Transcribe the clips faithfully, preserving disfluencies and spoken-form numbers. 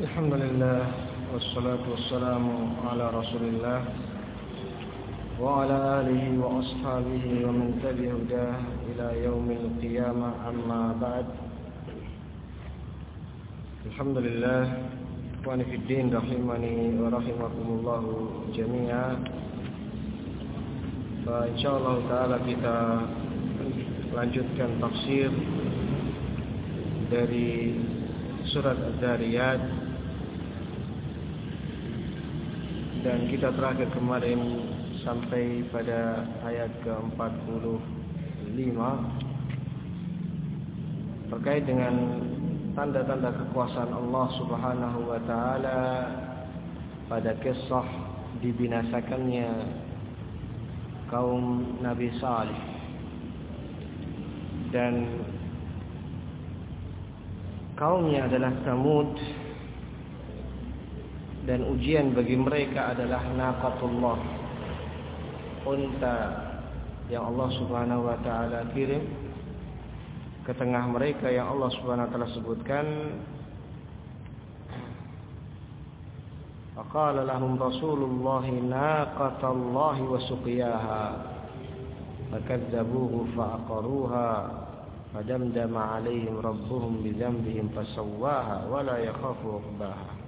Alhamdulillah wassalatu wassalamu ala Rasulillah wa ala alihi wa ashabihi wa man tabi'a hudah ila yaumil qiyamah, amma ba'd. Alhamdulillah, ikhwani fid din rahimani wa rahimakumullah jami'a. Fa insyaallah taala kita lanjutkan tafsir dari surat Az-Zariyat, dan kita terakhir kemarin sampai pada ayat ke empat puluh lima terkait dengan tanda-tanda kekuasaan Allah Subhanahu wa taala pada kisah dibinasakannya kaum Nabi Salih. Dan kaumnya adalah Tsamud, dan ujian bagi mereka adalah naqatullah, unta yang Allah Subhanahu wa taala kirim ke tengah mereka, yang Allah Subhanahu wa taala sebutkan, faqala lahum rasulullah naqatallahi wa suqiyaha fakadzabuhu fa'aqaruha fadamdama 'alaihim rabbuhum bidzambihim fasawwaha wa la yakhafu 'uqbaha.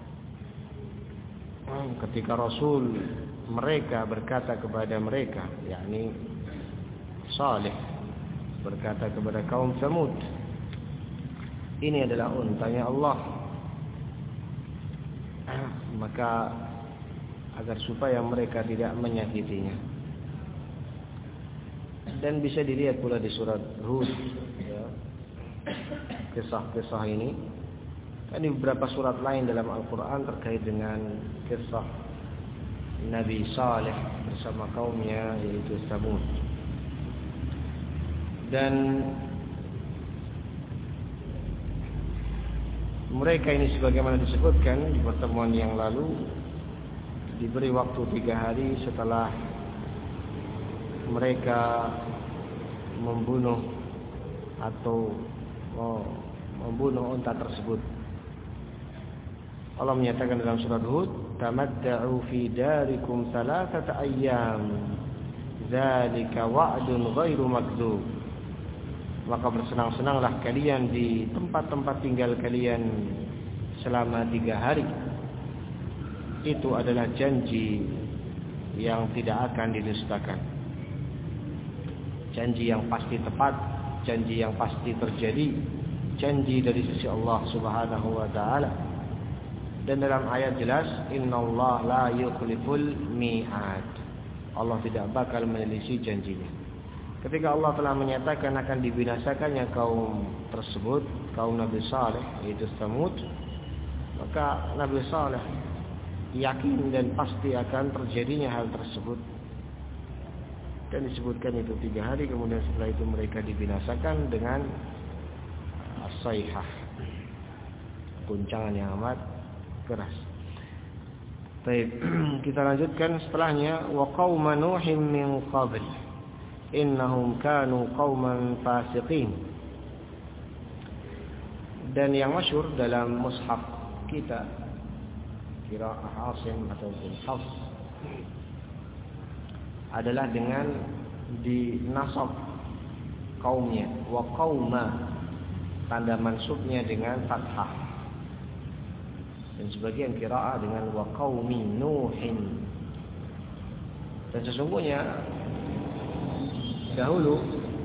Ketika Rasul mereka berkata kepada mereka, yakni Saleh berkata kepada kaum Tsamud, ini adalah untanya Allah, maka agar supaya mereka tidak menyakitinya. Dan bisa dilihat pula di surat Hud, ya, kisah-kisah ini. Dan di beberapa surat lain dalam Al-Quran terkait dengan kisah Nabi Saleh bersama kaumnya, yaitu Tsamud. Dan mereka ini sebagaimana disebutkan di pertemuan yang lalu, diberi waktu tiga hari setelah mereka membunuh atau oh, membunuh unta tersebut. Allah menyatakan dalam surat Hud, tamatta'u fi darikum thalathata ayyam dzalika wa'dun ghairu makdzub. Maka bersenang-senanglah kalian di tempat-tempat tinggal kalian selama tiga hari. Itu adalah janji yang tidak akan didustakan, janji yang pasti tepat, janji yang pasti terjadi, janji dari sisi Allah Subhanahu wa taala. Dan dalam ayat jelas, innallaha la yukhliful mi'ad. Allah tidak bakal menyelisih janjinya. Ketika Allah telah menyatakan akan dibinasakannya kaum tersebut, kaum Nabi Saleh, yaitu Tsamud, maka Nabi Saleh yakin dan pasti akan terjadinya hal tersebut. Dan disebutkan itu tiga hari, kemudian setelah itu mereka dibinasakan dengan as-sayhah, guncangan yang amat keras. Baik, kita lanjutkan setelahnya, wa qauma nuhim min qabl innahum kanu qauman fasiqin. Dan yang masyhur dalam mushaf kita, qiraah Asim ataupun Hafs, adalah dengan dinasab kaumnya, wa qauma, tanda mansubnya dengan fathah. Dan sebagian qiraah dengan wa qaumi nuhin. Dan sesungguhnya dahulu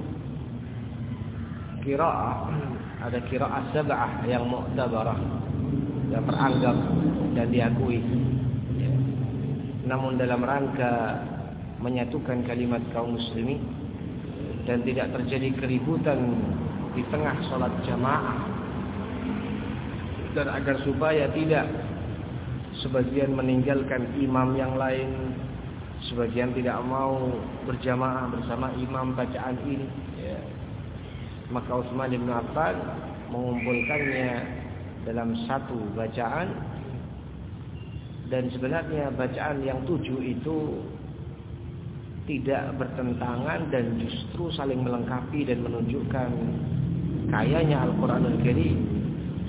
qiraah, ada qiraah sab'ah yang mu'tabarah, yang teranggap dan diakui, ya. Namun dalam rangka menyatukan kalimat kaum muslimin dan tidak terjadi keributan di tengah salat jamaah, dan agar supaya tidak sebagian meninggalkan imam yang lain, sebagian tidak mau berjamaah bersama imam bacaan ini, ya, maka Utsman bin Affan mengumpulkannya dalam satu bacaan. Dan sebenarnya bacaan yang tujuh itu tidak bertentangan dan justru saling melengkapi dan menunjukkan kayanya Al-Quranul Karim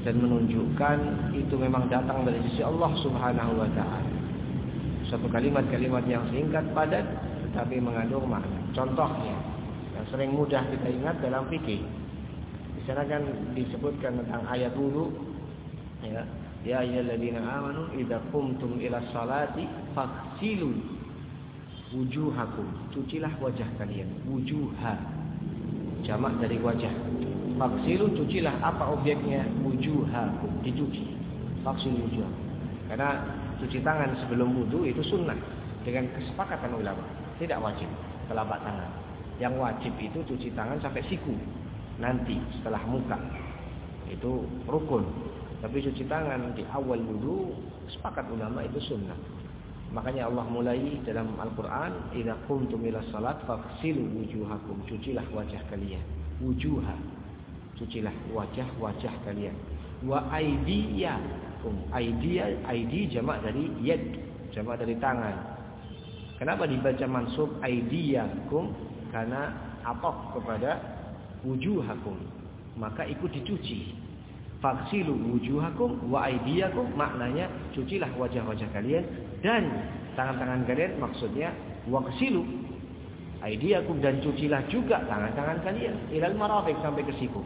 dan menunjukkan itu memang datang dari sisi Allah Subhanahu wa taala. Suatu kalimat-kalimat yang singkat padat tetapi mengandung makna. Contohnya yang sering mudah kita ingat dalam fikih. Di sana kan disebutkan tentang ayat wudu, ya, ya ayyuhalladzina amanu idza qumtum ila sholati faghsilu wujuhakum, cucilah wajah kalian. Wujuha jamak dari wajah. Faghsilu, cucilah apa objeknya? Wujuhakum, dicuci. Faghsilu wujuh. Karena cuci tangan sebelum wudu itu sunnah dengan kesepakatan ulama, tidak wajib telapak tangan. Yang wajib itu cuci tangan sampai siku, nanti setelah muka itu rukun. Tapi cuci tangan di awal wudu sepakat ulama itu sunnah. Makanya Allah mulai dalam Al-Quran, idza qumtum ila shalat faghsilu wujuhakum, cucilah wajah kalian. Wujuha, cucilah wajah-wajah kalian. Wa aydiyakum, aydiya, aidi jamak dari yad, jamak dari tangan. Kenapa dibaca mansub aydiyakum? Karena atof kepada wujuhakum, maka ikut dicuci. Faghsilu wujuhakum wa aydiyakum, maknanya cucilah wajah-wajah kalian dan tangan-tangan kalian, maksudnya waghsilu aydiyakum, dan cucilah juga tangan-tangan kalian ilal marafiq, sampai ke siku.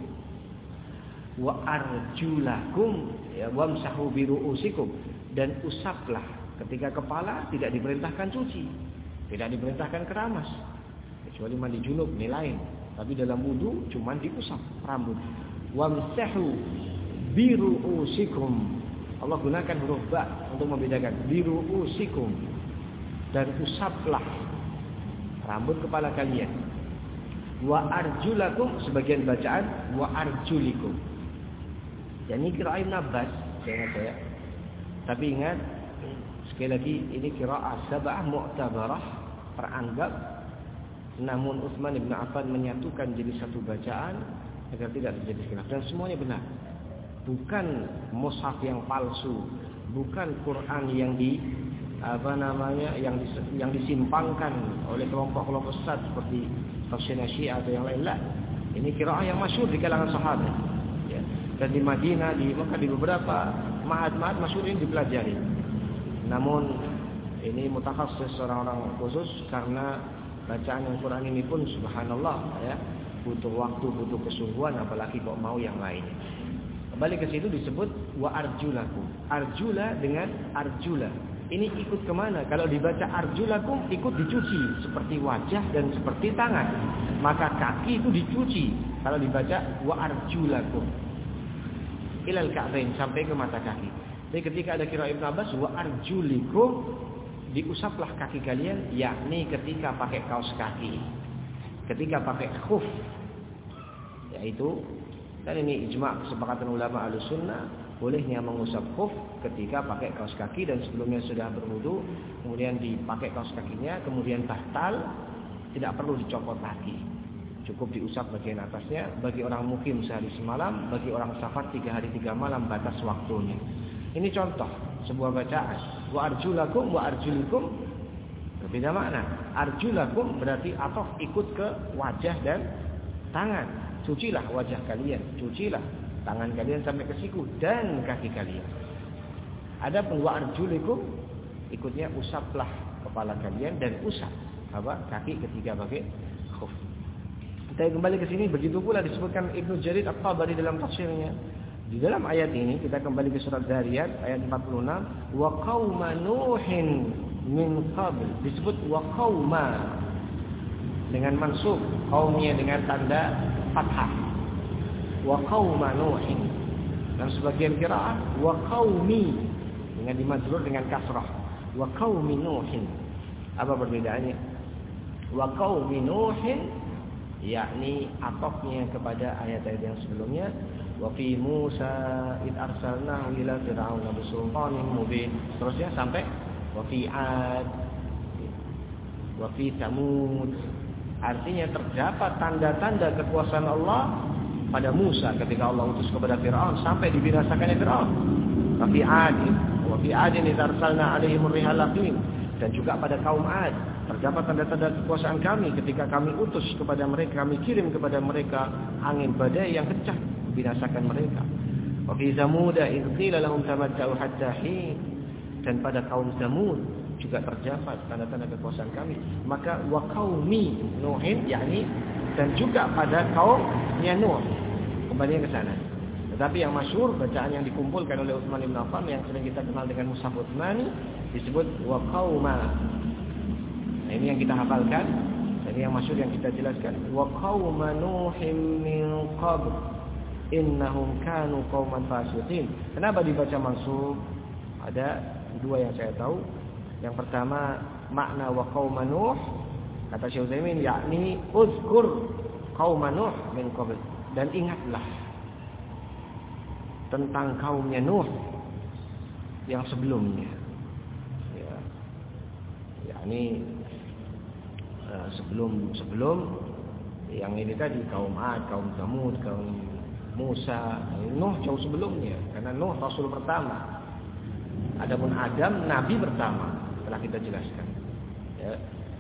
Wa arjulakum, ya, wamsahu bi ru'usikum, dan usaplah. Ketika kepala tidak diperintahkan cuci, tidak diperintahkan keramas, kecuali mandi junub ini lain. Tapi dalam wudu cuma diusap rambut. Wamsahu bi ru'usikum, Allah gunakan huruf ba untuk membedakan. Bi ru'usikum, dan usaplah rambut kepala kalian. Wa arjulakum, sebagian bacaan wa arjulikum. Jadi kiraat Ibn Abbas, jangan saya. Tapi ingat, sekali lagi ini kiraat sab'ah mu'tabarah, teranggap. Namun Utsman bin Affan menyatukan jadi satu bacaan agar tidak terjadi khilaf, dan semuanya benar. Bukan mushaf yang palsu, bukan Quran yang di apa namanya yang dis, yang disimpangkan oleh kelompok-kelompok sesat seperti tafsirnya Syiah atau yang lain-lain. Ini qiraah yang masyhur di kalangan sahabat, ya. Dan di Madinah, di Mekah, di beberapa ma'had-ma'had masyhur ini dipelajari. Namun ini mutakhasis, orang-orang khusus, karena bacaan Al-Quran ini pun subhanallah, ya, butuh waktu, butuh kesungguhan, apalagi kok mau yang lainnya. Kembali ke situ disebut wa arjulakum. Arjula dengan arjula, ini ikut kemana? Kalau dibaca arjulakum ikut dicuci seperti wajah dan seperti tangan. Maka kaki itu dicuci kalau dibaca wa arjulakum ilal ka'bain, sampai ke mata kaki. Jadi ketika ada qiraat Ibnu Abbas wa arjulikum, diusaplah kaki kalian, yakni ketika pakai kaos kaki, ketika pakai khuf, yaitu, dan ini ijma' kesepakatan ulama Ahlussunnah, bolehnya mengusap khuf ketika pakai kaos kaki dan sebelumnya sudah berwudu, kemudian dipakai kaos kakinya, kemudian tahtal, tidak perlu dicopot lagi, cukup diusap bagian atasnya. Bagi orang mukim sehari semalam, bagi orang safar tiga hari tiga malam batas waktunya. Ini contoh sebuah bacaan. Wa arjulakum wa arjulikum, berbeda makna. Arjulakum berarti atof ikut ke wajah dan tangan. Cucilah wajah kalian, cucilah tangan kalian sampai ke siku dan kaki kalian. Adapun wa arjulikum, ikutnya usaplah kepala kalian dan usap apa kaki ketika pakai khuf. Kita kembali ke sini, begitu pula disebutkan Ibnu Jarir At-Tabari dalam tafsirnya. Di dalam ayat ini kita kembali ke surat Zariyat ayat empat puluh enam, wa qauma nuhin min qabl, disebut wa qauma dengan mansub, qaumnya dengan tanda fathah. Wa qauma nuhin. Dan sebagian qiraah wa qaumi dengan dimajrur dengan kasrah. Wa qaumi nuhin. Apa perbedaannya? Wa qaumi nuhin, yakni atofnya kepada ayat-ayat yang sebelumnya. Wa fi Musa id arsalnahu ila fir'auna bisultanin mubin, terusnya sampai wa fi Ad wa fi Tsamud. Artinya terdapat tanda-tanda kekuasaan Allah pada Musa ketika Allah utus kepada Fir'aun sampai dibinasakannya Fir'aun. Wa fi Ad wa fi Adin id arsalna alaihim ar-rihal aqim, dan juga pada kaum Ad terdapat tanda-tanda kekuasaan kami ketika kami utus kepada mereka, kami kirim kepada mereka angin badai yang kencang, binasakan mereka. Wa fi Samud idh qila lahum tamatta'u hatta hin. Dan pada kaum Samud juga terdapat tanda-tanda kekuasaan kami. Maka wa qaumi Nuhin, yakni dan juga pada kaumnya Nuh. Kembali ke sana. Tetapi yang masyhur bacaan yang dikumpulkan oleh Utsman bin Affan yang sering kita kenal dengan Mushaf Utsmani disebut wa qauma. Nah, ini yang kita hafalkan. Ini yang masyhur yang kita jelaskan. Wa qauma Nuhin min qabl innahum kanu qauman fasiqin. Kenapa dibaca mansub? Ada dua yang saya tahu. Yang pertama, makna wa qauma Nuh, kata Syekh Utsaimin, yakni uzkur qauma Nuh min qabl, dan ingatlah tentang kaumnya Nuh yang sebelumnya. Ya. Yakni uh, sebelum sebelum yang ini tadi kaum Ad, kaum Tsamud, kaum Musa, Nuh jauh sebelumnya, karena Nuh rasul pertama. Adapun Adam nabi pertama, telah kita jelaskan. Ya.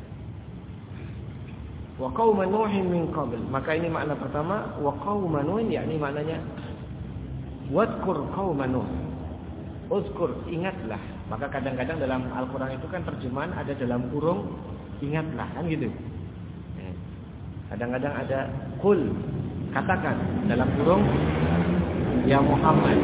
Wa qauma Nuhin min qabl. Maka ini makna pertama, wa qauma Nuhin, yakni maknanya wadkur qauma Nuh. Uzkur, ingatlah. Maka kadang-kadang dalam Al-Qur'an itu kan terjemahan ada dalam kurung ingatlah, kan gitu. Ya. Kadang-kadang ada qul, katakan, dalam kurung ya Muhammad.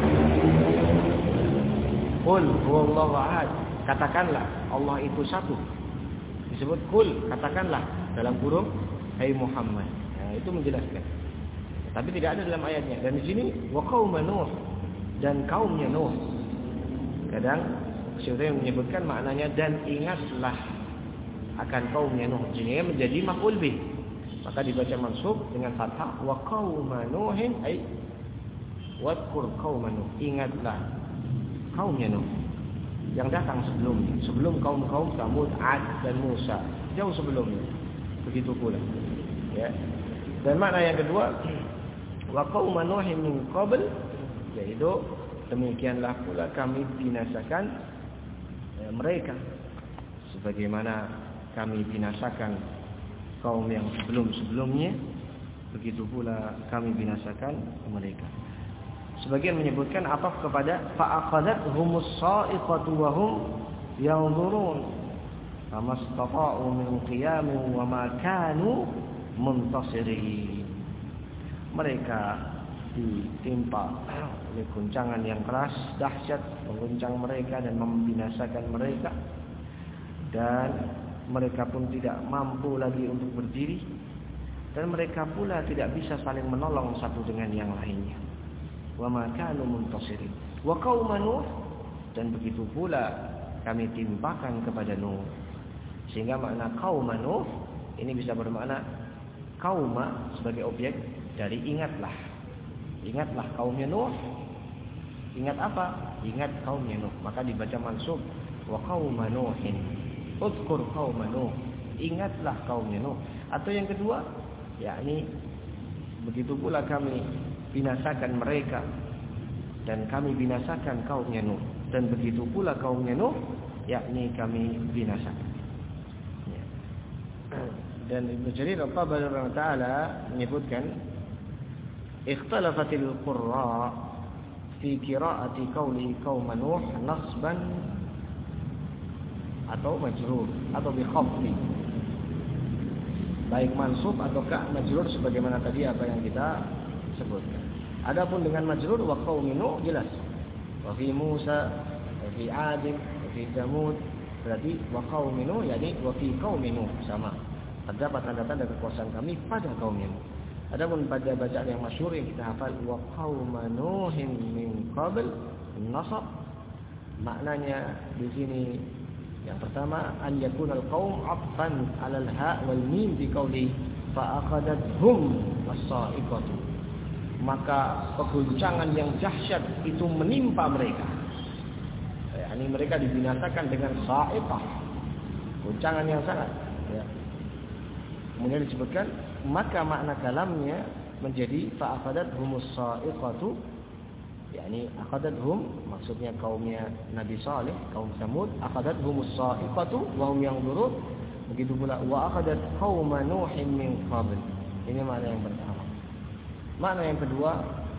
Qul huwallahu ahad, katakanlah Allah itu satu. Disebut qul, katakanlah, dalam kurung hai Muhammad. Nah, itu menjelaskan. Tapi tidak ada dalam ayatnya. Dan di sini wa qauma Nuh, dan kaumnya Nuh. Kadang Syekh menyebutkan maknanya dan ingatlah akan kaumnya Nuh. Jadi menjadi maf'ul bih. Maka dibaca mansub dengan fathah wa qauma Nuhin, ai wadkur qauma Nuh, ingatlah kaumnya Nuh yang datang sebelumnya, sebelum kaum-kaum Tsamud, Ad dan Musa, jauh sebelumnya. Begitu pula. Ya. Dan makna yang kedua, wa qauma Nuhin min qabl, yaitu demikianlah pula kami binasakan ya, mereka sebagaimana kami binasakan kaum yang sebelum-sebelumnya, begitu pula kami binasakan mereka. Sebagian menyebutkan ataf kepada fa'aqadathumus sa'iqatu wa hum yanzurun famastata'u min qiyamin wa ma kanu muntasirin. Mereka ditimpa oleh guncangan yang keras, dahsyat, mengguncang mereka dan membinasakan mereka, dan mereka pun tidak mampu lagi untuk berdiri, dan mereka pula tidak bisa saling menolong satu dengan yang lainnya. Wa ma kanu muntasirin. Wa qauma Nuh, dan begitu pula kami timpakan kepada Nuh. Sehingga makna qauma Nuh ini bisa bermakna qauma sebagai objek dari ingatlah. Ingatlah kaumnya Nuh. Ingat apa? Ingat kaumnya Nuh. Maka dibaca mansub wa qauma Nuhin. Uzkur qauma Nuh. Ingatlah kaumnya Nuh. Atau yang kedua, yakni begitu pula kami binasakan mereka, dan kami binasakan kaumnya Nuh, dan begitu pula kaumnya Nuh, yakni kami binasakan. Ya. Dan Ibnu Jarir At-Tabari taala menyebutkan ikhtalafatil qurra fi qiraati qauli qaum Nuh nasban atau majrur atau bi khafdi, baik mansub ataukah majrur sebagaimana tadi apa yang kita sebutkan. Adapun dengan majrur wa qaumi Nuh jelas. Wa fi Musa, wa fi Ad, wa fi Tsamud, berarti wa qaumi Nuh yakni wa fi qaumi Nuh sama. Terdapat tanda-tanda kekuasaan kami pada kaum Nuh. Adapun pada bacaan yang masyhur yang kita hafal wa qauma Nuhin min qabl nasab, maknanya di sini yang pertama an yakunal qaum atfan 'alal ha wal mim bi qauli fa akhadathum as-sa'iqatu. Maka keguncangan yang dahsyat itu menimpa mereka. Ya, ini mereka dibinasakan dengan sa'iqah, guncangan yang sangat. Ya. Kemudian disebutkan maka makna kalamnya menjadi fa'aqadathum as-sa'iqatu, yakni aqadathum maksudnya kaumnya Nabi Saleh, kaum Tsamud, aqadathum as-sa'iqatu wa hum yanzurun. Begitu pula wa aqadat qauma Nuhin min qabl. Ini makna yang pertama. Makna yang kedua,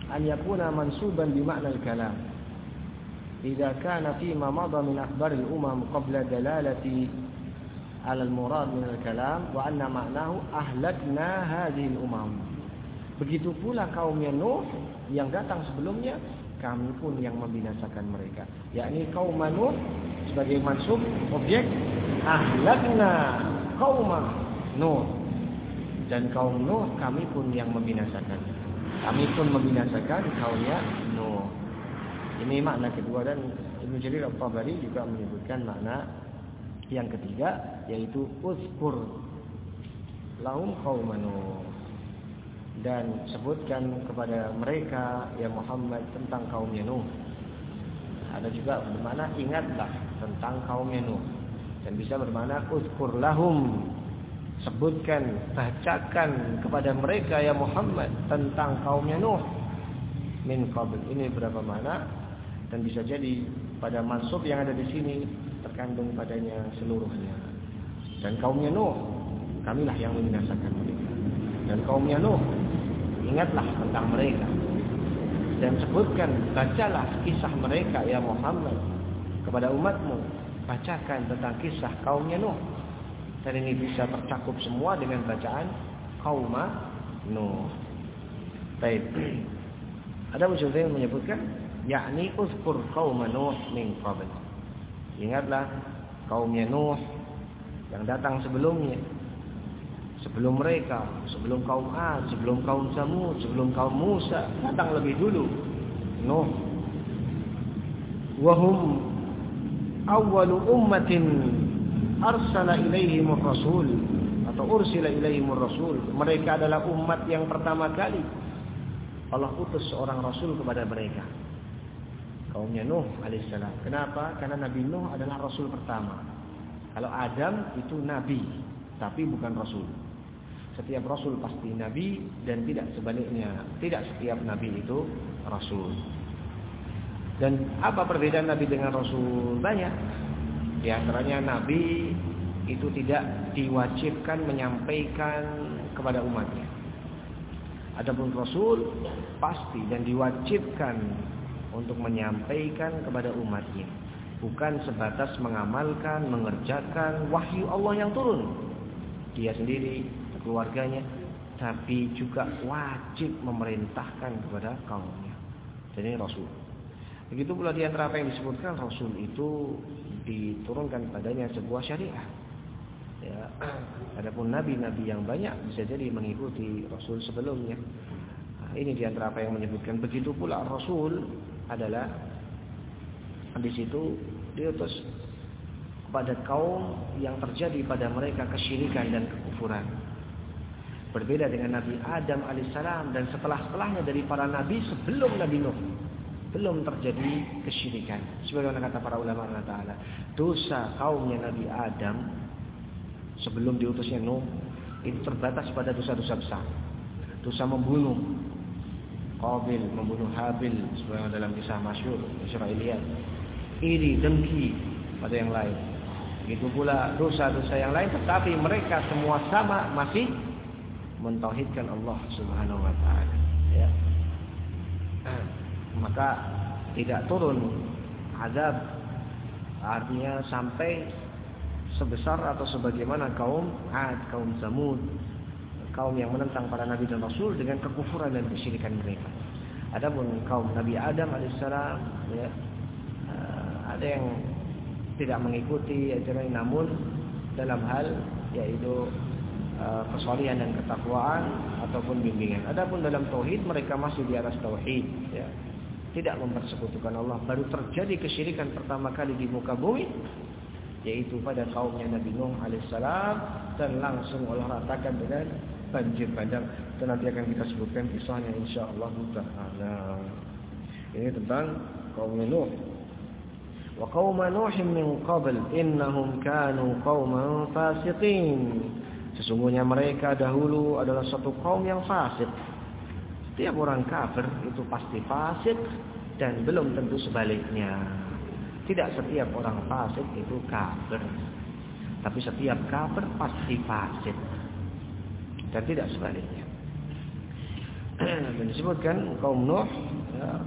an yakuna mansuban bi ma'na al-kalam. Idza kana fi ma madha min akhbar al-umam qabla dalalati ala al-murad min al-kalam wa anna ma'nahu ahlakna hadhihi al-umam. Begitu pula kaumnya Nuh yang datang sebelumnya, kami pun yang membinasakan mereka. Yakni kaum Nuh sebagai mansub objek, ahlakna kaum Nuh, dan kaum Nuh kami pun yang membinasakan. Kami pun membinasakan kaumnya Nuh. Ini makna kedua, dan Ibnu Jarir At-Tabari juga menyebutkan makna yang ketiga, yaitu uzkur lahum qaum Nuh, dan sebutkan kepada mereka ya Muhammad tentang kaumnya Nuh. Ada juga bermakna ingatlah tentang kaumnya Nuh, dan bisa bermakna uzkur lahum, sebutkan, bacakan kepada mereka ya Muhammad tentang kaumnya Nuh min qabl. Ini beberapa makna, dan bisa jadi pada mansub yang ada di sini terkandung padanya seluruhnya. Dan kaumnya Nuh, kamilah yang membinasakan mereka. Dan kaumnya Nuh, ingatlah tentang mereka, dan sebutkan, bacalah kisah mereka ya Muhammad kepada umatmu. Bacakan tentang kisah kaumnya Nuh. Dan ini bisa tercakup semua dengan bacaan kaum Nuh. Baik. Ada usul yang menyebutkan yakni uzkur qaum Nuh min qabl. Ingatlah kaumnya Nuh yang datang sebelumnya, sebelum mereka, sebelum kaum Ad, sebelum kaum Samud, sebelum kaum Musa, datang lebih dulu Nuh. Wahum awwalu ummatin arsala ilaihim rasul, atau ursila ilaihim rasul. Mereka adalah umat yang pertama kali Allah utus seorang rasul kepada mereka, kaumnya Nuh alaihissalam. Kenapa? Karena Nabi Nuh adalah rasul pertama. Kalau Adam itu nabi, tapi bukan rasul. Setiap rasul pasti nabi, dan tidak sebaliknya. Tidak setiap nabi itu rasul. Dan apa perbedaan nabi dengan rasul? Banyak. Di antaranya nabi itu tidak diwajibkan menyampaikan kepada umatnya. Adapun rasul pasti dan diwajibkan untuk menyampaikan kepada umatnya. Bukan sebatas mengamalkan, mengerjakan wahyu Allah yang turun dia sendiri, keluarganya, tapi juga wajib memerintahkan kepada kaumnya. Jadi rasul. Begitu pula di antara apa yang disebutkan, rasul itu diturunkan padanya sebuah syariah. Ya, adapun nabi-nabi yang banyak bisa jadi mengikuti rasul sebelumnya. Nah, ini di antara apa yang menyebutkan. Begitu pula rasul adalah di situ diutus kepada kaum yang terjadi pada mereka kesyirikan dan kekufuran. Berbeda dengan Nabi Adam alaihissalam dan setelah-setelahnya dari para nabi sebelum Nabi Nuh, belum terjadi kesyirikan. Sebagaimana kata para ulama Allah Ta'ala, dosa kaumnya Nabi Adam sebelum diutusnya Nuh itu terbatas pada dosa-dosa besar. Dosa membunuh, Qabil membunuh Habil, sebagaimana dalam kisah masyhur Israiliyat. Iri, dengki pada yang lain. Begitu pula dosa-dosa yang lain, tetapi mereka semua sama masih mentauhidkan Allah Subhanahu wa taala. Ya. Maka tidak turun azab, artinya sampai sebesar atau sebagaimana kaum Ad, kaum Samud, kaum yang menentang para nabi dan rasul dengan kekufuran dan kesyirikan mereka. Adapun kaum Nabi Adam alaihissalam, ya, ada yang tidak mengikuti ajaran, namun dalam hal yaitu uh, kesalihan dan ketakwaan ataupun bimbingan. Adapun dalam tauhid mereka masih di atas tauhid, ya. Tidak mempersekutukan Allah. Baru terjadi kesyirikan pertama kali di muka bumi, yaitu pada kaumnya Nabi Nuh alaihissalam, dan langsung Allah ratakan dengan banjir bandang. Dan nanti akan kita sebutkan kisahnya insyaallah taala. Ini tentang kaumnya Nuh. Wa qaum Nuh min qabl innahum kanu qauman fasiqin. Sesungguhnya mereka dahulu adalah satu kaum yang fasik. Setiap orang kafir itu pasti fasik, dan belum tentu sebaliknya. Tidak setiap orang fasik itu kafir, tapi setiap kafir pasti fasik, dan tidak sebaliknya. Dan disebutkan kaum Nuh, ya,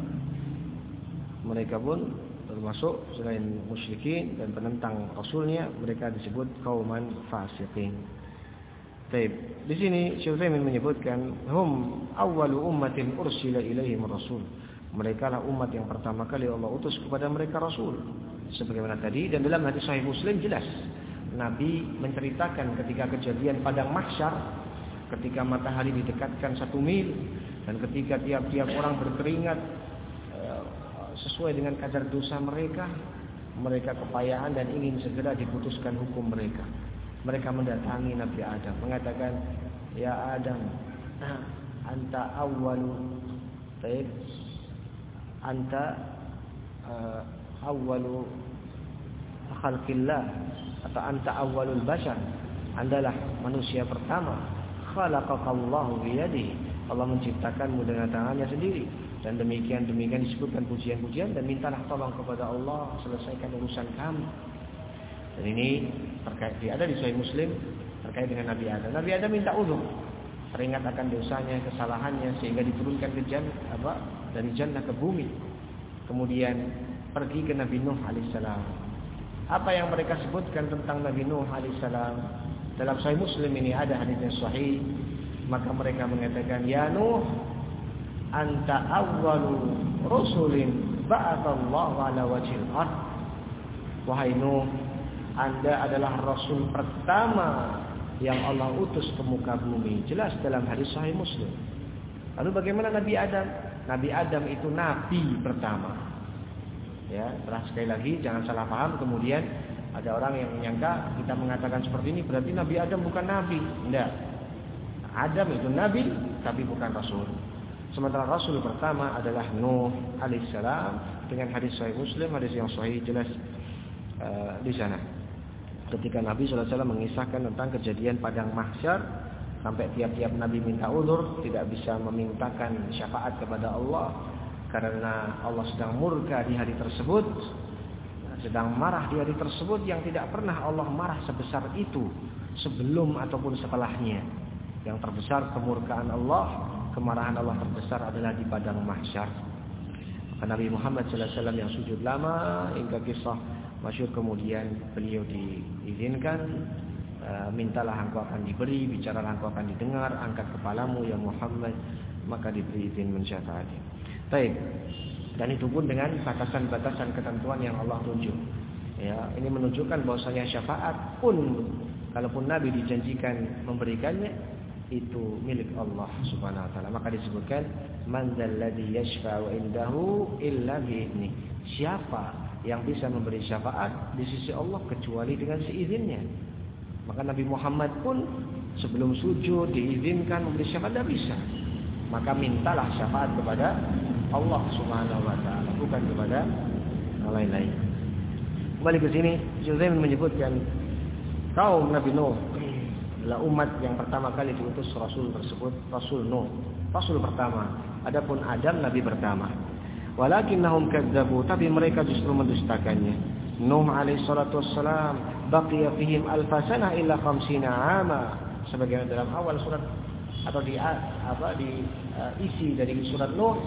mereka pun termasuk selain musyrikin dan penentang Rasulnya, mereka disebut kauman fasiqin. Baik, di sini Syekh Utsaimin menyebutkan hum awwalu ummatin ursila ilaihim rasul. Mereka lah umat yang pertama kali Allah utus kepada mereka rasul. Sebagaimana tadi, dan dalam hadis Sahih Muslim jelas Nabi menceritakan ketika kejadian padang mahsyar, ketika matahari didekatkan satu mil dan ketika tiap-tiap orang berkeringat sesuai dengan kadar dosa mereka, mereka kepayahan dan ingin segera diputuskan hukum mereka. Mereka mendatangi Nabi Adam, mengatakan, "Ya Adam, anta awwalu taib, anta uh, awwalu khalqillah, atau anta awwalul bashar. Andalah manusia pertama. Khalaqakallahu biyadihi. Allah menciptakanmu dengan tangannya sendiri." Dan demikian demikian disebutkan pujian-pujian, dan mintalah tolong kepada Allah selesaikan urusan kami. Dan ini terkait ada di Sahih Muslim terkait dengan Nabi Adam. Nabi Adam minta uzur, teringat akan dosanya, kesalahannya, sehingga diturunkan ke jannah, apa dari jannah ke bumi. Kemudian pergi ke Nabi Nuh alaihissalam. Apa yang mereka sebutkan tentang Nabi Nuh alaihissalam dalam Sahih Muslim ini ada hadisnya sahih. Maka mereka mengatakan, "Ya Nuh, anta awwalu rusulin ba'athallahu ala wajhil ard." Wahai Nuh, Anda adalah rasul pertama yang Allah utus ke muka bumi. Jelas dalam hadis Sahih Muslim. Lalu bagaimana Nabi Adam? Nabi Adam itu nabi pertama. Ya, terus sekali lagi jangan salah paham. Kemudian ada orang yang menyangka kita mengatakan seperti ini berarti Nabi Adam bukan nabi. Tidak. Adam itu nabi tapi bukan rasul. Sementara rasul pertama adalah Nuh alaihissalam, dengan hadis Sahih Muslim, hadis yang sahih jelas uh, di sana. Ketika Nabi shallallahu alaihi wasallam mengisahkan tentang kejadian padang mahsyar, sampai tiap-tiap Nabi minta uzur, tidak bisa memintakan syafaat kepada Allah karena Allah sedang murka di hari tersebut, sedang marah di hari tersebut yang tidak pernah Allah marah sebesar itu sebelum ataupun setelahnya. Yang terbesar kemurkaan Allah, kemarahan Allah terbesar adalah di padang mahsyar. Maka Nabi Muhammad shallallahu alaihi wasallam yang sujud lama hingga kisah masyhur, kemudian beliau diizinkan, e, mintalah engkau akan diberi, bicaralah engkau akan didengar, angkat kepalamu ya Muhammad, maka diberi izin mensyafaati. Baik. Dan itu pun dengan batasan-batasan ketentuan yang Allah tunjuk. Ya, ini menunjukkan bahwasanya syafaat pun kalaupun Nabi dijanjikan memberikannya, itu milik Allah Subhanahu wa taala. Maka disebutkan man dzalladzi yashfa'u indahu illa bi'izni. Siapa yang bisa memberi syafaat di sisi Allah kecuali dengan seizinnya. Maka Nabi Muhammad pun sebelum sujud diizinkan memberi syafaat, tidak bisa. Maka mintalah syafaat kepada Allah Subhanahu wa taala, bukan kepada yang lain-lain. Kembali ke sini, Syekh menyebutkan kaum Nabi Nuh adalah umat yang pertama kali diutus Rasul tersebut, Rasul Nuh, Rasul pertama. Adapun Adam Nabi pertama. Walakinnahum kadzabu, tapi mereka justru mendustakannya. Nuh alaihi salatu wassalam baqiya fihim alfasana illa khamsina ama. Sebagaimana dalam awal surat atau di apa di uh, isi dari surat Nuh,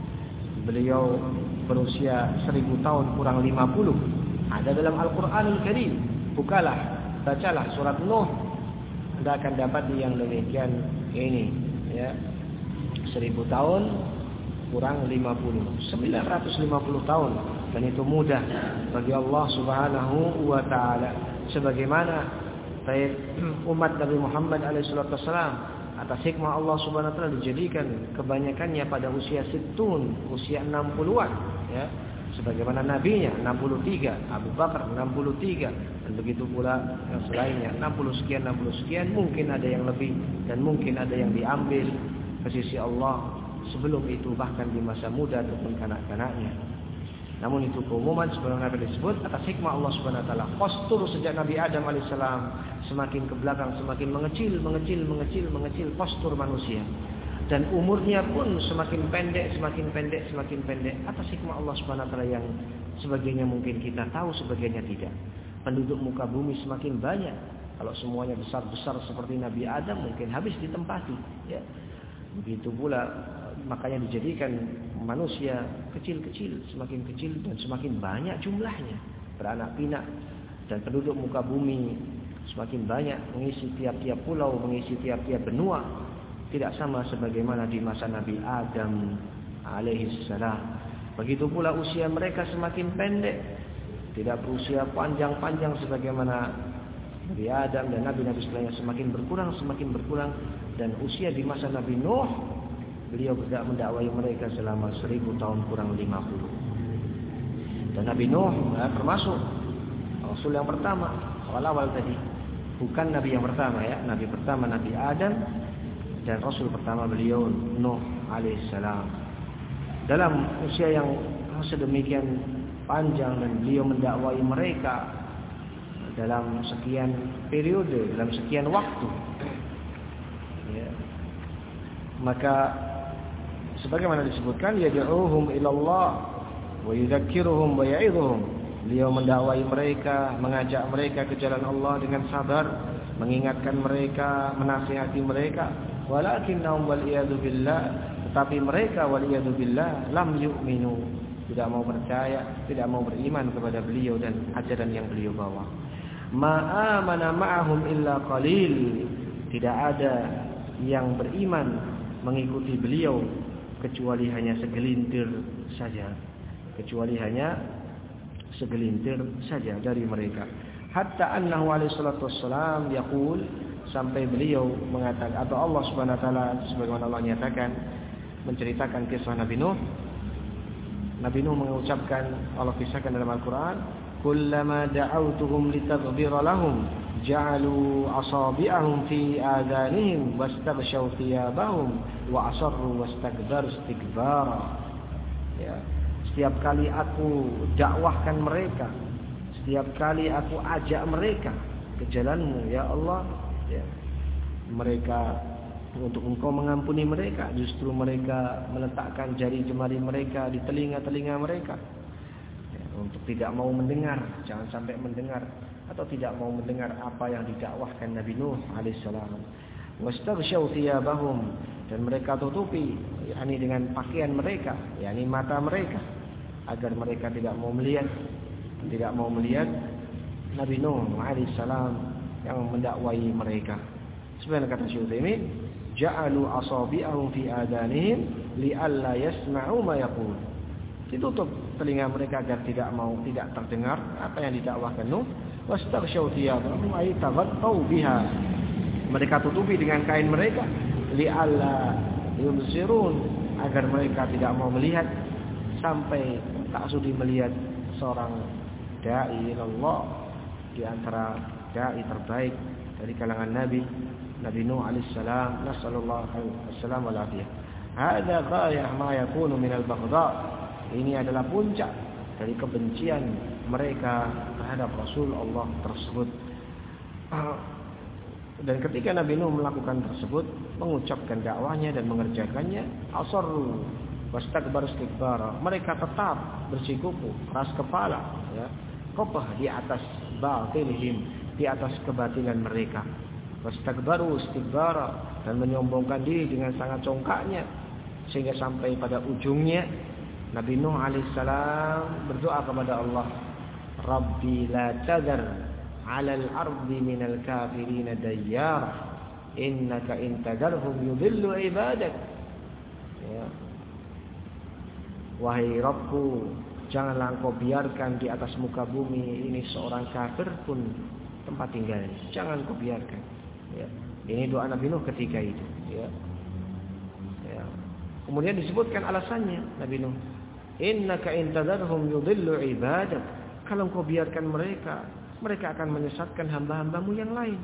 beliau berusia seribu tahun kurang lima puluh. Ada dalam Al-Qur'anul Karim. Bukalah, bacalah surat Nuh. Anda akan dapat yang demikian ini, ya. seribu tahun kurang lima puluh, sembilan ratus lima puluh tahun, dan itu mudah bagi Allah Subhanahu wa taala. Sebagaimana umat Nabi Muhammad alaihi salatu wasallam atas hikmah Allah Subhanahu wa taala dijadikan kebanyakannya pada usia situn, usia enam puluhan, ya. Sebagaimana nabinya enam puluh tiga, Abu Bakar enam puluh tiga, dan begitu pula yang selainnya enam puluh sekian, enam puluh sekian, mungkin ada yang lebih dan mungkin ada yang diambil ke sisi Allah sebelum itu bahkan di masa muda ataupun kanak-kanaknya. Namun itu keumuman sebagaimana disebut atas hikmah Allah Subhanahu wa taala. Postur sejak Nabi Adam alaihissalam semakin ke belakang semakin mengecil, mengecil, mengecil, mengecil postur manusia. Dan umurnya pun semakin pendek, semakin pendek, semakin pendek atas hikmah Allah Subhanahu wa taala yang sebagiannya mungkin kita tahu, sebagiannya tidak. Penduduk muka bumi semakin banyak. Kalau semuanya besar-besar seperti Nabi Adam mungkin habis ditempati, ya. Begitu pula makanya dijadikan manusia kecil-kecil, semakin kecil dan semakin banyak jumlahnya, beranak pinak, dan penduduk muka bumi semakin banyak, mengisi tiap-tiap pulau, mengisi tiap-tiap benua. Tidak sama sebagaimana di masa Nabi Adam alaihissalam. Begitu pula usia mereka semakin pendek, tidak berusia panjang-panjang sebagaimana Nabi Adam dan Nabi-Nabi setelahnya, semakin berkurang, semakin berkurang. Dan usia di masa Nabi Nuh, beliau tidak mendakwai mereka selama seribu tahun kurang lima puluh. Dan Nabi Nuh ya, termasuk Rasul yang pertama, awal-awal tadi. Bukan Nabi yang pertama ya, Nabi pertama Nabi Adam, dan Rasul pertama beliau Nuh alaihissalam. Dalam usia yang sedemikian panjang dan beliau mendakwai mereka dalam sekian periode, dalam sekian waktu. Ya. Maka sebagaimana disebutkan, yad'uuhum ilallah wa yudzakiruhum wa ya'idhuhum. Beliau mendakwai mereka, mengajak mereka ke jalan Allah dengan sabar, mengingatkan mereka, menasihati mereka. Walakinnahum wal iyadu billah, tetapi mereka wal iyadu billah lam yu'minu, tidak mau percaya, tidak mau beriman kepada beliau dan ajaran yang beliau bawa. Ma amana ma'ahum illa qalil, tidak ada yang beriman mengikuti beliau kecuali hanya segelintir saja, kecuali hanya segelintir saja dari mereka. Hatta annahu alaihi salatu wassalam yaqul, sampai beliau mengatakan, atau Allah Subhanahu wa taala sebagaimana Allah nyatakan menceritakan kisah Nabi Nuh. Nabi Nuh mengucapkan, Allah kisahkan dalam Al-Qur'an, kullama da'awtuhum litaghfira lahum ja'alu asabi'ahum fi adanihim wastaghshaw thiyabahum wa asarru wastakbaru istikbara. Ya. Setiap kali aku dakwahkan mereka, setiap kali aku ajak mereka ke jalanmu ya Allah, ya, mereka untuk engkau mengampuni mereka, justru mereka meletakkan jari jemari mereka di telinga-telinga mereka, ya, untuk tidak mau mendengar, jangan sampai mendengar, atau tidak mau mendengar apa yang didakwahkan Nabi Nuh alaihissalam. Wastaghshaw thiyabahum, dan mereka tutupi yakni dengan pakaian mereka, yakni mata mereka, agar mereka tidak mau melihat, tidak mau melihat Nabi Nuh alaihissalam yang mendakwai mereka. Sebenarnya kata Syekh Utsaimin, ja'alu asabi'ahum fi adanihim li'alla yasma'u ma yaqul. Ditutup telinga mereka agar tidak mau, tidak terdengar apa yang didakwahkan Nuh. Wastaghshaw thiyabahum ay taghattaw biha. Mereka tutupi dengan kain mereka li'alla yubsirun, agar mereka tidak mau melihat, sampai tak sudi melihat seorang dai Allah di antara dai terbaik dari kalangan Nabi, Nabi Nuh alaihissalam. Nasallallahu alaihi wasallam wal afiyah. Hada ghayah ma yakunu min al-baghdha. Ini adalah puncak dari kebencian mereka terhadap Rasul Allah tersebut. Dan ketika Nabi Nuh melakukan tersebut, mengucapkan dakwahnya dan mengerjakannya, asarru wastakbaru istikbara, mereka tetap bersikuku, keras kepala, ya, kokoh di atas batilihim, di atas kebatilan mereka. Wastakbaru istikbara, dan menyombongkan diri dengan sangat congkaknya, sehingga sampai pada ujungnya Nabi Nuh alaihissalam berdoa kepada Allah, Rabbi la tadhar 'alal ardi minal kafirin dayyara, innaka in tadharhum yudillu ibadak. Ya. Wahai Rabbku, janganlah engkau biarkan di atas muka bumi ini seorang kafir pun tempat tinggalnya. Jangan engkau biarkan. Ya. Ini doa Nabi Nuh ketika itu. Ya. Ya. Kemudian disebutkan alasannya Nabi Nuh. Innaka in tadarhum yudillu ibadak. Kalau engkau biarkan mereka, mereka akan menyesatkan hamba-hambamu yang lain.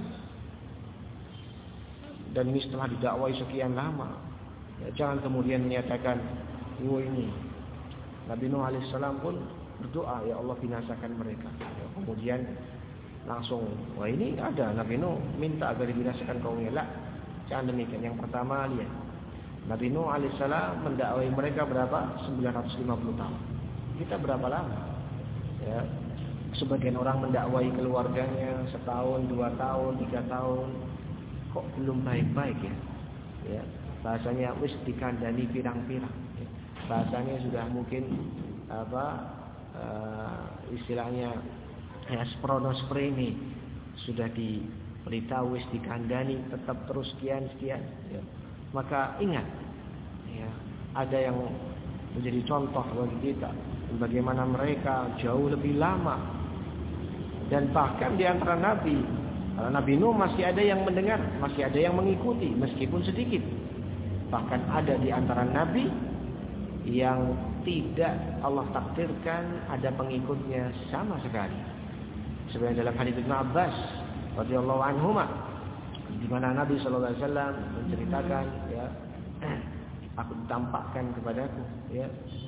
Dan ini setelah didakwai sekian lama. Ya, jangan kemudian menyatakan, oh ini. Nabi Nuh alaihissalam pun berdoa, ya Allah binasakan mereka. Ya, kemudian langsung, wah ini ada Nabi Nuh minta agar dibinasakan kaumnya. Lah, jangan demikian. Yang pertama lihat, Nabi Nuh alaihissalam mendakwai mereka berapa? sembilan ratus lima puluh tahun. Kita berapa lama? Ya, sebagian orang mendakwai keluarganya setahun, dua tahun, tiga tahun, kok belum baik-baik ya? Ya, bahasanya wis dikandani pirang-pirang. Bahasanya sudah mungkin apa uh, istilahnya ya sprono sprene sudah diberitahu wis dikandani tetap terus sekian sekian ya. Maka ingat ya, ada yang menjadi contoh bagi kita bagaimana mereka jauh lebih lama dan bahkan di antara nabi, karena Nabi Nuh masih ada yang mendengar, masih ada yang mengikuti meskipun sedikit. Bahkan ada di antara nabi yang tidak Allah takdirkan ada pengikutnya sama sekali. Sebenarnya dalam hadits Ibnu Abbas radhiyallahu anhuma, di mana Nabi sallallahu alaihi wasallam menceritakan ya, aku tampakkan kepadaku ya,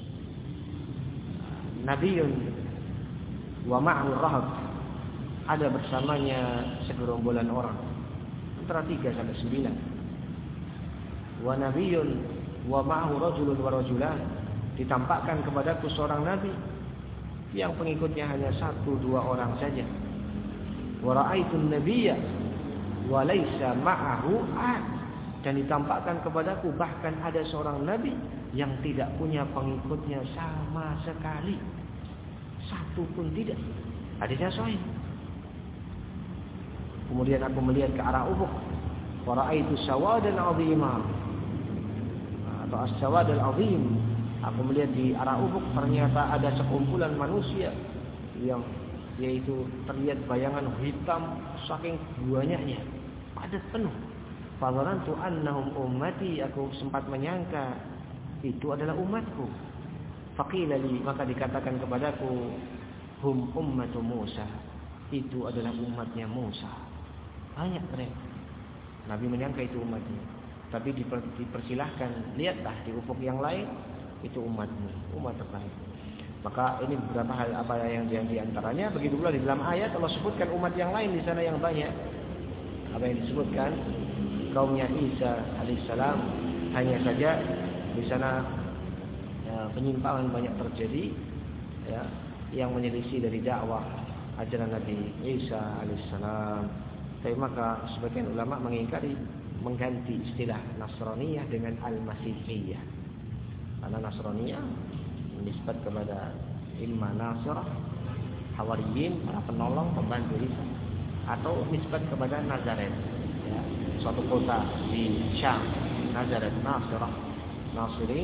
Nabiun wa ma'ahu rahab, ada bersamanya segerombolan orang antara tiga sampai sembilan. Wa nabiyyun wa ma'ahu rajulun wa rajulan, ditampakkan kepadaku seorang nabi yang pengikutnya hanya satu dua orang saja. Wa ra'aitun nabiyya wa laisa ma'ahu ahad, dan ditampakkan kepadaku bahkan ada seorang nabi yang tidak punya pengikutnya sama sekali, satu pun tidak. Hadisnya sahih. Kemudian aku melihat ke arah ufuk, wa ra'aitu sawadan 'azima, atau as-sawad al-'azim. Aku melihat di arah ufuk ternyata ada sekumpulan manusia yang yaitu terlihat bayangan hitam saking banyaknya, padat penuh. Fadharantu annahum ummati, aku sempat menyangka itu adalah umatku. Faqila li, maka dikatakan kepadaku, hum ummatu Musa, itu adalah umatnya Musa. Banyak mereka. Nabi menyangka itu umatnya, tapi diper, dipersilahkan lihatlah di ufuk yang lain, itu umatmu, umat terbaik. Maka ini beberapa hal apa yang di, di antaranya. Begitu pula di dalam ayat Allah sebutkan umat yang lain di sana yang banyak. Apa yang disebutkan kaumnya Isa alaihissalam, hanya saja di sana ya, penyimpangan banyak terjadi ya, yang menyelisih dari dakwah ajaran Nabi Isa alaihissalam. Tapi maka sebagian ulama mengingkari, mengganti istilah Nasraniyah dengan Al-Masihiyah. Karena Nasraniyah menisbat kepada imma Nasrah, Hawariyin, para penolong, pembantu Isa, atau nisbat kepada Nazaret, ya, suatu kota di Syam, Nazaret, Nasrah, Nasri,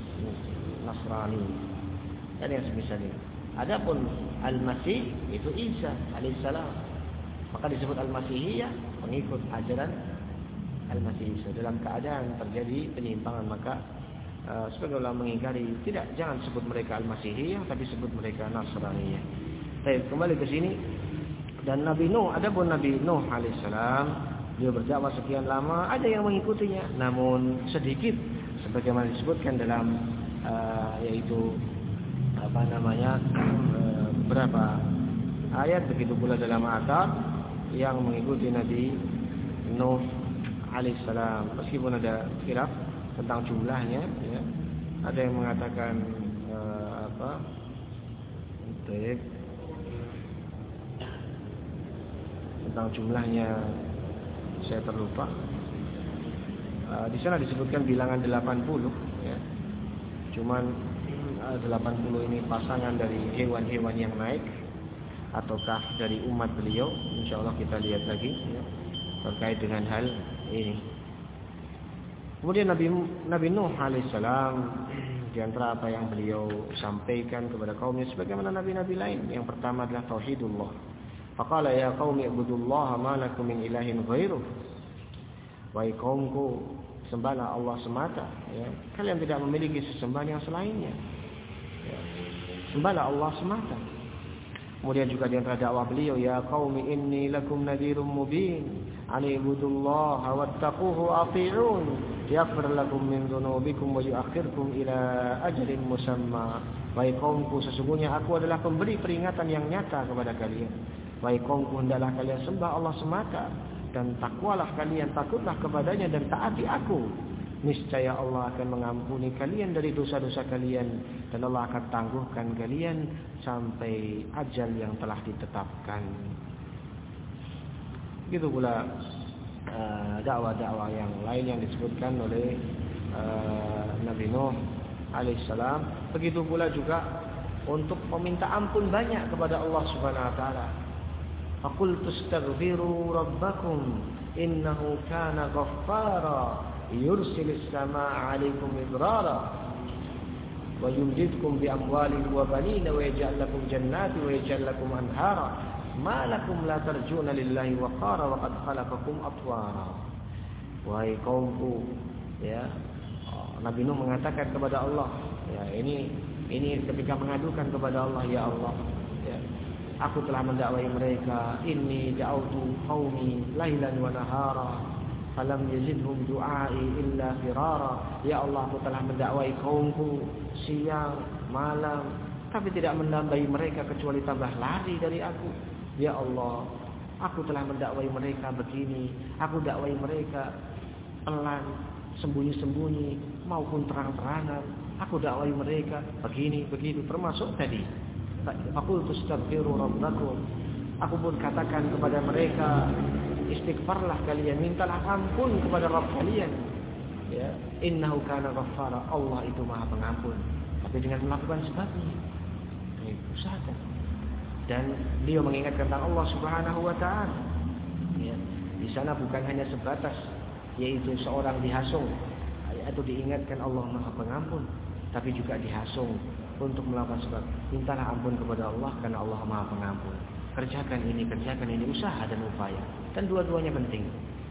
Nasrani, dan yang semisalnya. Adapun Al-Masih itu Isa alaihissalam, maka disebut Al-Masihiyah, pengikut ajaran Al-Masih Isa. Dalam keadaan terjadi penyimpangan, maka Uh, sebagai ulama mengingkari, tidak, jangan sebut mereka Al-Masihiyah, tapi sebut mereka Nasraniyah. Baik, kembali ke sini. Dan Nabi Nuh, adapun Nabi Nuh alaihissalam, dia berdakwah sekian lama, ada yang mengikutinya, namun sedikit, sebagaimana disebutkan dalam uh, yaitu apa namanya uh, beberapa ayat. Begitu pula dalam atar yang mengikuti Nabi Nuh alaihissalam, meskipun ada khilaf tentang jumlahnya, ya. Ada yang mengatakan uh, apa? Baik. Tentang jumlahnya saya terlupa. Uh, di sana disebutkan bilangan delapan puluh, ya. Cuman uh, delapan puluh ini pasangan dari hewan-hewan yang naik ataukah dari umat beliau? Insyaallah kita lihat lagi, ya, terkait dengan hal ini. Kemudian Nabi Nabi Nuh alaihissalam, di antara apa yang beliau sampaikan kepada kaumnya sebagaimana nabi-nabi lain, yang pertama adalah tauhidullah. Faqala ya qaumi ibudullaha ma lakum min ilahin ghairuh. Wahai kaumku, sembahlah Allah semata, ya. Kalian tidak memiliki sesembahan yang selainnya. Ya. Sembahlah Allah semata. Kemudian juga di antara dakwah beliau, ya qaumi inni lakum nadhirum mubin, anibudullaha wattaquhu ati'un yaghfir lakum min dzunubikum wa yu'akhirkum ila ajalin musamma. Wahai kaumku, sesungguhnya aku adalah pemberi peringatan yang nyata kepada kalian. Wahai kaumku, hendaklah kalian sembah Allah semata dan takwalah kalian, takutlah kepadanya dan taati aku. Niscaya Allah akan mengampuni kalian dari dosa-dosa kalian, dan Allah akan tangguhkan kalian sampai ajal yang telah ditetapkan. Begitu pula uh, dakwah-dakwah yang lain yang disebutkan oleh uh, Nabi Nuh alaihissalam. Begitu pula juga untuk meminta ampun banyak kepada Allah Subhanahu wa taala. Faqul tastaghfiru rabbakum innahu kana ghaffara yursilis samaa'a 'alaikum midrara wa yumdidkum bi amwalin wa banin wa yaj'al lakum jannatin wa yaj'al lakum anhara ma lakum la tarjuna lillahi waqara wa qad khalaqakum atwara. Wahai kaumku, ya, Nabi Nuh mengatakan kepada Allah, ya, ini ini ketika mengadukan kepada Allah, ya Allah, ya, aku telah mendakwai mereka, inni da'autu qaumi lailan wa nahara falam yazidhum du'ai illa firara. Ya Allah, aku telah mendakwai kaumku siang malam tapi tidak menambahi mereka kecuali tambah lari dari aku. Ya Allah, aku telah mendakwai mereka begini, aku dakwai mereka pelan, sembunyi-sembunyi maupun terang-terangan, aku dakwai mereka begini begitu, termasuk tadi aku tastaghfiru rabbakum, aku pun katakan kepada mereka istighfarlah kalian, mintalah ampun kepada Rabb kalian, ya, innahu kana ghaffara, Allah itu Maha Pengampun, tapi dengan melakukan sebabnya, ini usahakan. Dan beliau mengingatkan tentang Allah Subhanahu wa taala, ya, di sana bukan hanya sebatas yaitu seorang dihasung atau diingatkan Allah Maha Pengampun, tapi juga dihasung untuk melakukan sebab. Mintalah ampun kepada Allah karena Allah Maha Pengampun. Kerjakan ini, kerjakan ini, usaha dan upaya. Dan dua-duanya penting.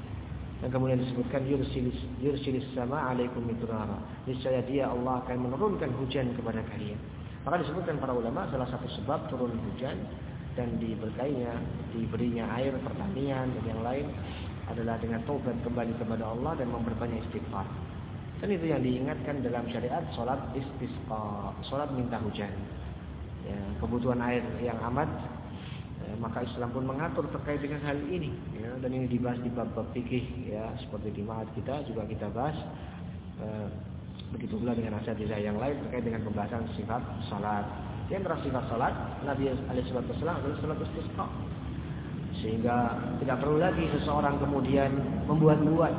Dan kemudian disebutkan yursilis yursilis sama alaikum midrara. Niscaya dia Allah akan menurunkan hujan kepada kalian. Maka disebutkan para ulama salah satu sebab turun hujan dan diberkainya, diberinya air pertanian dan yang lain adalah dengan taubat kembali kepada Allah dan memperbanyak istighfar. Dan itu yang diingatkan dalam syariat salat istisqa, salat minta hujan. Ya, kebutuhan air yang amat, ya, maka Islam pun mengatur terkait dengan hal ini. Ya, dan ini dibahas di bab-bab fikih, ya, seperti di ma'had kita juga kita bahas. Eh, begitu pula dengan asatizah yang lain terkait dengan pembahasan sifat salat. Yang antara sifat salat Nabi alaihi wasallam adalah salat istisqa. Sehingga tidak perlu lagi seseorang kemudian membuat-buat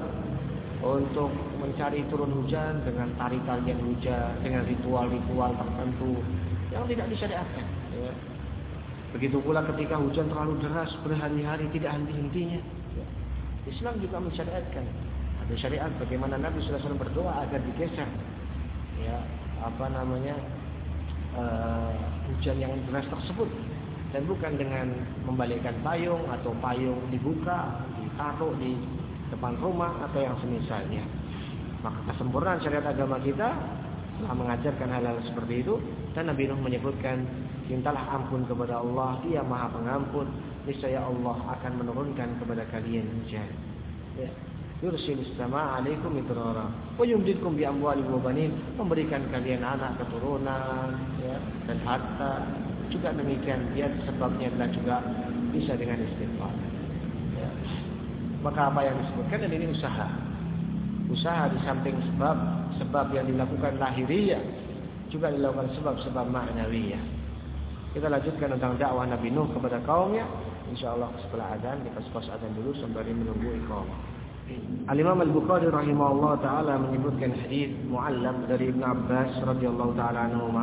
untuk mencari turun hujan dengan tari-tarian hujan, dengan ritual-ritual tertentu yang tidak disyariatkan. Ya. Begitu pula ketika hujan terlalu deras berhari-hari tidak henti-hentinya. Ya. Islam juga mensyariatkan. Ada syariat bagaimana Nabi sallallahu alaihi wasallam berdoa agar digeser, ya, apa namanya uh, hujan yang deras tersebut, dan bukan dengan membalikkan payung atau payung dibuka ditaruh di depan rumah atau yang semisalnya. Maka kesempurnaan syariat agama kita telah mengajarkan hal-hal seperti itu. Dan Nabi Nuh menyebutkan, mintalah ampun kepada Allah, Dia Maha Pengampun, niscaya Allah akan menurunkan kepada kalian hujan. Ya. Yursilis samaa'a 'alaikum midrara wa yumdidkum bi amwalin wa banin, memberikan kalian anak keturunan, ya, dan harta. Juga demikian, dia sebabnya adalah juga bisa dengan istighfar. Ya. Maka apa yang disebutkan dan ini usaha. Usaha di samping sebab sebab yang dilakukan lahiriah, juga dilakukan sebab-sebab ma'nawiyah. Kita lanjutkan tentang dakwah Nabi Nuh kepada kaumnya. Insyaallah setelah azan, kita pas azan dulu sembari menunggu iqamah. Al-Imam Al-Bukhari rahimahullah ta'ala menyebutkan hadis mu'allaq dari Ibn Abbas radhiyallahu ta'ala anhuma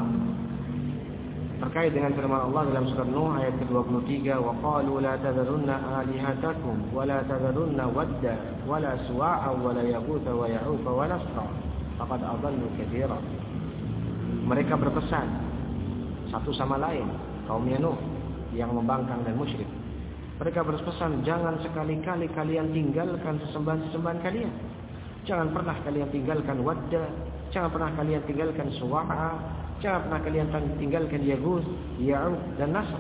terkait dengan firman Allah dalam surat Nuh ayat ke dua puluh tiga, wa qalu la tadharunna alihatakum wa la tadharunna wadda wa la suwa'a wa la yaghutha wa ya'uqa wa nasra faqad adallu katsira. Mereka berpesan satu sama lain, kaumnya Nuh yang membangkang dan musyrik. Mereka berpesan, jangan sekali-kali kalian tinggalkan sesembahan-sesembahan kalian. Jangan pernah kalian tinggalkan wadda, jangan pernah kalian tinggalkan suwa'a, jangan pernah kalian tinggalkan yaghus, ya'uq dan nasr.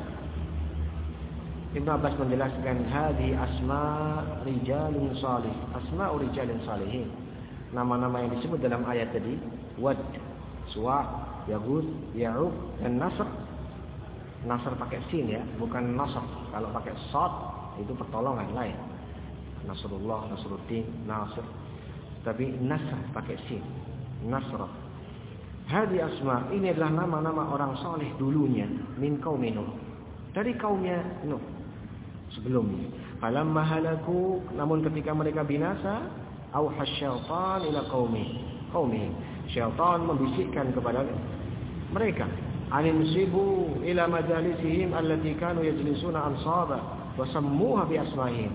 Ibn Abbas menjelaskan, hadi asma rijalun salih, asma'u rijalun salihin. Nama-nama yang disebut dalam ayat tadi, wad, suwa', yaghus, ya'uq dan nasr. Nasr pakai sin, ya, bukan nasr. Kalau pakai sad itu pertolongan lain. Nasrullah, Nasruddin, Nasr. Tapi nasr pakai sin, Nasr. Hadi asma, ini adalah nama-nama orang saleh dulunya, min qaumi Nuh, dari kaumnya Nuh sebelumnya. Falamma halaku, namun ketika mereka binasa, auha syaitan ila qaumi, qaumihim. Syaitan membisikkan kepada mereka, animsibu ila majalisihim allati kanu yajlisuna ansaba wa sammuha bi asma'ihim.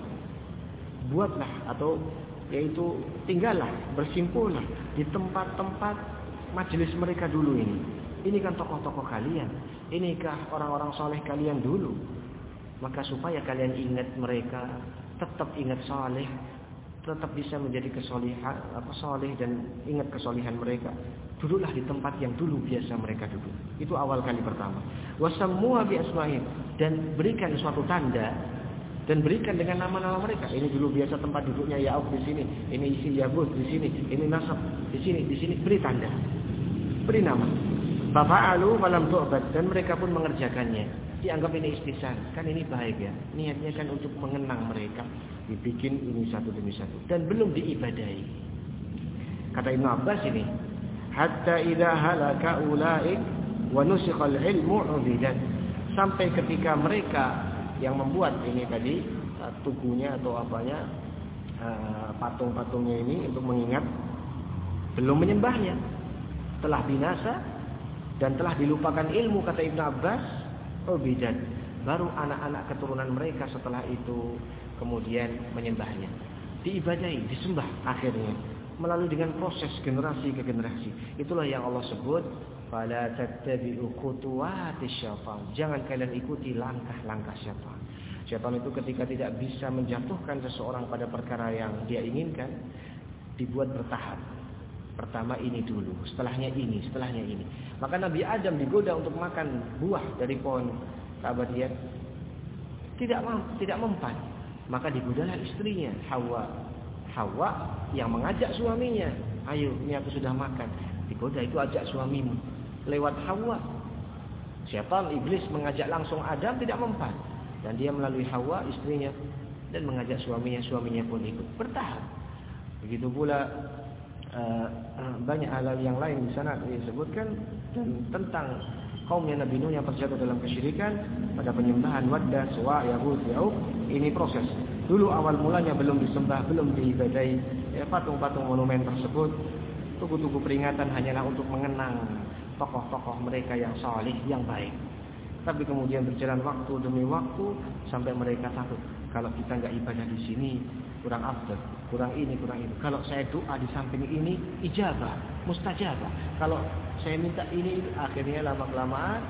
Buatlah atau yaitu tinggallah, bersimpulah di tempat-tempat majelis mereka dulu ini. Ini kan tokoh-tokoh kalian, inikah orang-orang soleh kalian dulu. Maka supaya kalian ingat mereka, tetap ingat soleh, tetap bisa menjadi kesolihan, apa soleh dan ingat kesolihan mereka. Duduklah di tempat yang dulu biasa mereka duduk. Itu awal kali pertama. Wasammuha bi asma'ihim, dan berikan suatu tanda dan berikan dengan nama-nama mereka. Ini dulu biasa tempat duduknya Ya'ub di sini, ini isi Yabud di sini, ini Nasab di sini, di sini beri tanda, beri nama. Fa'alu falam tu'bad, dan mereka pun mengerjakannya. Dianggap ini istisan, kan ini baik ya. Niatnya kan untuk mengenang mereka. Dibikin ini satu demi satu dan belum diibadahi. Kata Ibnu Abbas ini, hatta idza halaka ulaik wa nusikha al-ilmu ubidat. Sampai ketika mereka yang membuat ini tadi tugunya atau apanya patung-patungnya ini untuk mengingat, belum menyembahnya, telah binasa dan telah dilupakan ilmu, kata Ibnu Abbas, ubidat. Baru anak-anak keturunan mereka setelah itu kemudian menyembahnya, diibadahi, disembah akhirnya melalui dengan proses generasi ke generasi. Itulah yang Allah sebut fala tattabi'u khutuwatis syaitan. Jangan kalian ikuti langkah-langkah syaitan. Syaitan itu ketika tidak bisa menjatuhkan seseorang pada perkara yang dia inginkan, dibuat bertahap. Pertama ini dulu, setelahnya ini, setelahnya ini. Maka Nabi Adam digoda untuk makan buah dari pohon keabadian, tidak mampu, tidak mempan. Maka digodalah istrinya Hawa. Hawa yang mengajak suaminya, ayo ini aku sudah makan. Digoda itu ajak suamimu lewat Hawa. Syaitan iblis mengajak langsung Adam, tidak mempan, dan dia melalui Hawa istrinya dan mengajak suaminya, suaminya pun ikut, bertahap. Begitu pula uh, uh, banyak hal yang lain di sana disebutkan dan tentang kaumnya Nabi Nuh yang terjatuh dalam kesyirikan pada penyembahan Wadda, Suwa, Yahud, Ya'ub. Ini proses. Dulu awal mulanya belum disembah, belum diibadahi ya, patung-patung monumen tersebut. Tugu-tugu peringatan hanyalah untuk mengenang tokoh-tokoh mereka yang salih, yang baik. Tapi kemudian berjalan waktu demi waktu sampai mereka takut, kalau kita enggak ibadah di sini kurang afdal, kurang ini, kurang itu. Kalau saya doa di samping ini ijabah, mustajabah. Kalau saya minta ini, akhirnya lama-kelamaan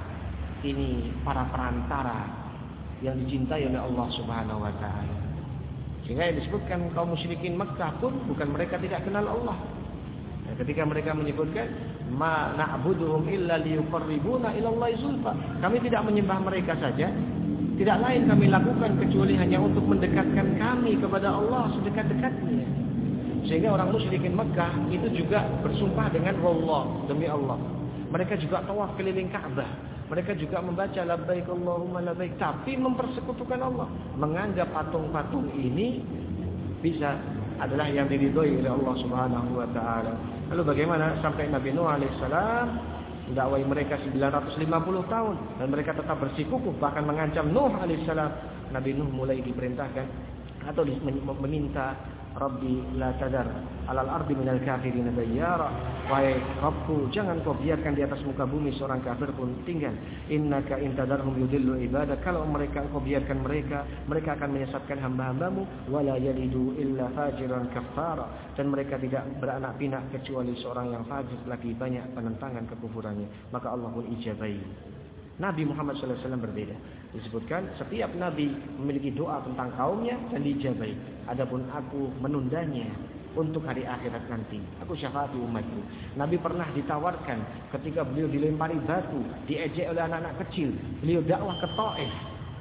ini para perantara yang dicintai oleh Allah Subhanahu wa taala. Sehingga yang disebutkan kaum musyrikin Makkah pun bukan mereka tidak kenal Allah. Nah, ketika mereka menyebutkan ma na'buduhum illa liyuqarribuna ila Allahi zulfa. Kami tidak menyembah mereka saja, tidak lain kami lakukan kecuali hanya untuk mendekatkan kami kepada Allah sedekat-dekatnya. Sehingga orang musyrikin Makkah itu juga bersumpah dengan wallah, demi Allah. Mereka juga tawaf keliling Ka'bah. Mereka juga membaca labbaik Allahumma labbaik, tapi mempersekutukan Allah, menganggap patung-patung ini bisa adalah yang diridhoi oleh Allah Subhanahu wa taala. Lalu bagaimana sampai Nabi Nuh alaihissalam mendakwai mereka sembilan ratus lima puluh tahun dan mereka tetap bersikukuh bahkan mengancam Nuh alaihissalam. Nabi Nuh mulai diperintahkan atau meminta, Rabbi la tadar alal ardi minal kafirin dayyara. Wahai Rabbku, jangan kau biarkan di atas muka bumi seorang kafir pun tinggal. Innaka in tadarhum yudillu ibadak. Kalau mereka kau biarkan mereka, mereka akan menyesatkan hamba-hambamu. Wala yalidu illa fajiran kafara. Dan mereka tidak beranak pinak kecuali seorang yang fajir, lagi banyak penentangan kekufurannya. Maka Allah pun ijabai. Nabi Muhammad shallallahu alaihi wasallam berbeda. Disebutkan setiap Nabi memiliki doa tentang kaumnya dan diijabai. Adapun aku menundanya untuk hari akhirat nanti. Aku syafaati umatku. Nabi pernah ditawarkan ketika beliau dilempari batu, diejek oleh anak-anak kecil. Beliau dakwah ke Taif.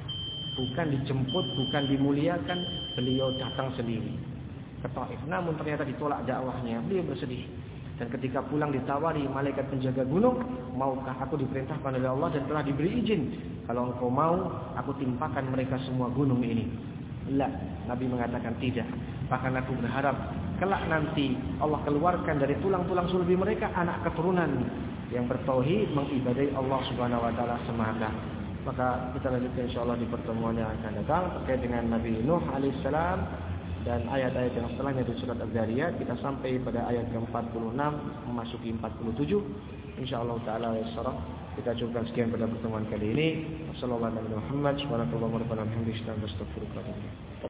Bukan dijemput, bukan dimuliakan, beliau datang sendiri ke Taif. Namun ternyata ditolak dakwahnya. Beliau bersedih. Dan ketika pulang ditawari malaikat penjaga gunung, maukah aku diperintahkan oleh Allah dan telah diberi izin, kalau engkau mau, aku timpakan mereka semua gunung ini. La, Nabi mengatakan tidak. Bahkan aku berharap kelak nanti Allah keluarkan dari tulang-tulang sulbi mereka anak keturunan yang bertauhid, mengibadai Allah Subhanahu wa taala semata. Maka kita lanjutkan insyaallah di pertemuan yang akan datang terkait dengan Nabi Nuh alaihissalam dan ayat-ayat yang setelahnya di surat Al-Dzariyat. Kita sampai pada ayat ke empat puluh enam memasuki empat puluh tujuh. Insyaallah taala yasra. Kita cukupkan sekian pada pertemuan kali ini. Wassallallahu alaihi wasallam.